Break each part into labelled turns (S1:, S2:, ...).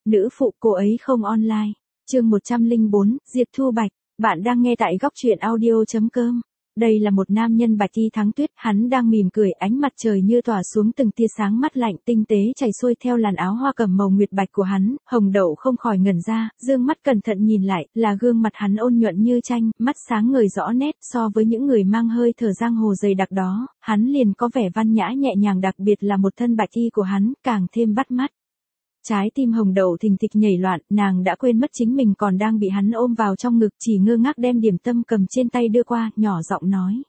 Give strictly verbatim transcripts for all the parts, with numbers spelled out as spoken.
S1: Nữ phụ cô ấy không online. Chương một trăm lẻ bốn, Diệp Thu Bạch. Bạn đang nghe tại góc truyện audio chấm com. Đây là một nam nhân bạch y thắng tuyết, hắn đang mỉm cười, ánh mặt trời như tỏa xuống từng tia sáng mắt lạnh tinh tế chảy xuôi theo làn áo hoa cẩm màu nguyệt bạch của hắn. Hồng Đậu không khỏi ngẩn ra, dương mắt cẩn thận nhìn lại, là gương mặt hắn ôn nhuận như tranh, mắt sáng ngời rõ nét, so với những người mang hơi thở giang hồ dày đặc đó, hắn liền có vẻ văn nhã nhẹ nhàng, đặc biệt là một thân bạch y của hắn, càng thêm bắt mắt. Trái tim Hồng Đậu thình thịch nhảy loạn, nàng đã quên mất chính mình còn đang bị hắn ôm vào trong ngực, chỉ ngơ ngác đem điểm tâm cầm trên tay đưa qua, nhỏ giọng nói.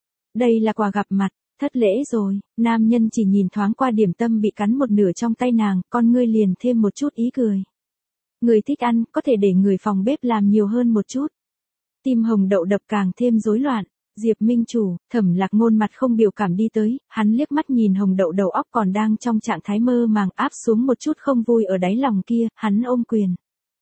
S1: Đây là quà gặp mặt, thất lễ rồi. Nam nhân chỉ nhìn thoáng qua điểm tâm bị cắn một nửa trong tay nàng, con ngươi liền thêm một chút ý cười. Người thích ăn, có thể để người phòng bếp làm nhiều hơn một chút. Tim Hồng Đậu đập càng thêm rối loạn. Diệp Minh Chủ, Thẩm Lạc Ngôn mặt không biểu cảm đi tới, hắn liếc mắt nhìn Hồng Đậu đầu óc còn đang trong trạng thái mơ màng, áp xuống một chút không vui ở đáy lòng kia, hắn ôm quyền.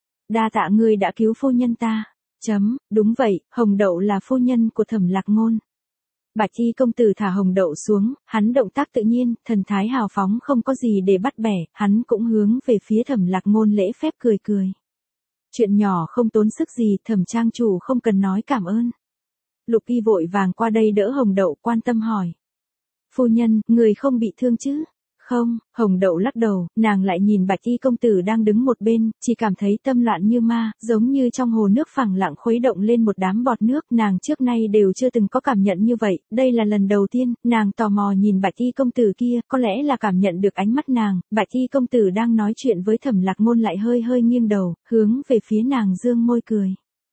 S1: Đa tạ ngươi đã cứu phu nhân ta. Chấm, đúng vậy, Hồng Đậu là phu nhân của Thẩm Lạc Ngôn. Bạch y công tử thả Hồng Đậu xuống, hắn động tác tự nhiên, thần thái hào phóng không có gì để bắt bẻ, hắn cũng hướng về phía Thẩm Lạc Ngôn lễ phép cười cười. Chuyện nhỏ không tốn sức gì, Thẩm trang chủ không cần nói cảm ơn. Lục Y vội vàng qua đây đỡ Hồng Đậu, quan tâm hỏi. Phu nhân, người không bị thương chứ? Không, Hồng Đậu lắc đầu, nàng lại nhìn Bạch Y công tử đang đứng một bên, chỉ cảm thấy tâm loạn như ma, giống như trong hồ nước phẳng lặng khuấy động lên một đám bọt nước, nàng trước nay đều chưa từng có cảm nhận như vậy, đây là lần đầu tiên, nàng tò mò nhìn Bạch Y công tử kia, có lẽ là cảm nhận được ánh mắt nàng, Bạch Y công tử đang nói chuyện với Thẩm Lạc Ngôn lại hơi hơi nghiêng đầu, hướng về phía nàng dương môi cười.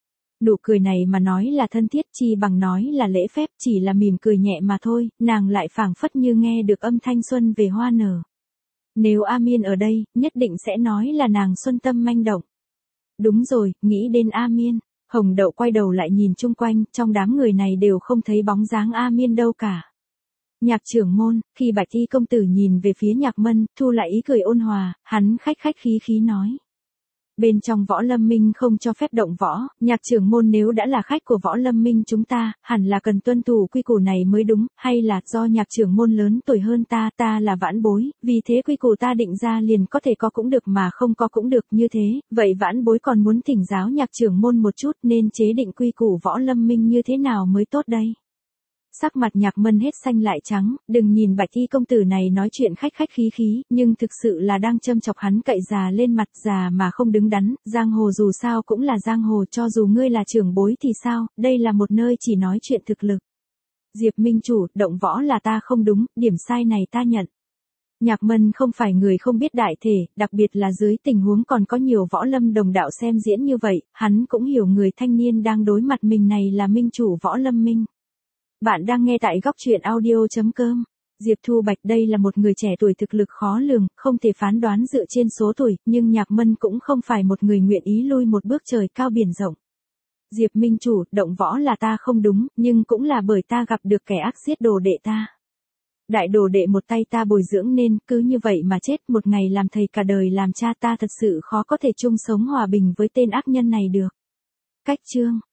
S1: Nụ cười này mà nói là thân thiết chi bằng nói là lễ phép, chỉ là mỉm cười nhẹ mà thôi, nàng lại phảng phất như nghe được âm thanh xuân về hoa nở. Nếu A Miên ở đây, nhất định sẽ nói là nàng xuân tâm manh động. Đúng rồi, nghĩ đến A Miên, Hồng Đậu quay đầu lại nhìn chung quanh, trong đám người này đều không thấy bóng dáng A Miên đâu cả. Nhạc trưởng môn, khi Bạch Y công tử nhìn về phía Nhạc Mân, thu lại ý cười ôn hòa, hắn khách khách khí khí nói. Bên trong Võ Lâm Minh không cho phép động võ, Nhạc trưởng môn nếu đã là khách của Võ Lâm Minh chúng ta, hẳn là cần tuân thủ quy củ này mới đúng, hay là do Nhạc trưởng môn lớn tuổi hơn ta, ta là vãn bối, vì thế quy củ ta định ra liền có thể có cũng được mà không có cũng được như thế, vậy vãn bối còn muốn thỉnh giáo Nhạc trưởng môn một chút nên chế định quy củ Võ Lâm Minh như thế nào mới tốt đây? Sắc mặt Nhạc Mân hết xanh lại trắng, đừng nhìn Bạch Y công tử này nói chuyện khách khách khí khí, nhưng thực sự là đang châm chọc hắn cậy già lên mặt, già mà không đứng đắn, giang hồ dù sao cũng là giang hồ, cho dù ngươi là trưởng bối thì sao, đây là một nơi chỉ nói chuyện thực lực. Diệp Minh Chủ, động võ là ta không đúng, điểm sai này ta nhận. Nhạc Mân không phải người không biết đại thể, đặc biệt là dưới tình huống còn có nhiều võ lâm đồng đạo xem diễn như vậy, hắn cũng hiểu người thanh niên đang đối mặt mình này là minh chủ Võ Lâm Minh. Bạn đang nghe tại góc truyện audio chấm com. Diệp Thu Bạch đây là một người trẻ tuổi thực lực khó lường, không thể phán đoán dựa trên số tuổi, nhưng Nhạc Mân cũng không phải một người nguyện ý lui một bước trời cao biển rộng. Diệp Minh Chủ, động võ là ta không đúng, nhưng cũng là bởi ta gặp được kẻ ác giết đồ đệ ta. Đại đồ đệ một tay ta bồi dưỡng nên, cứ như vậy mà chết, một ngày làm thầy cả đời làm cha ta thật sự khó có thể chung sống hòa bình với tên ác nhân này được. Cách chương.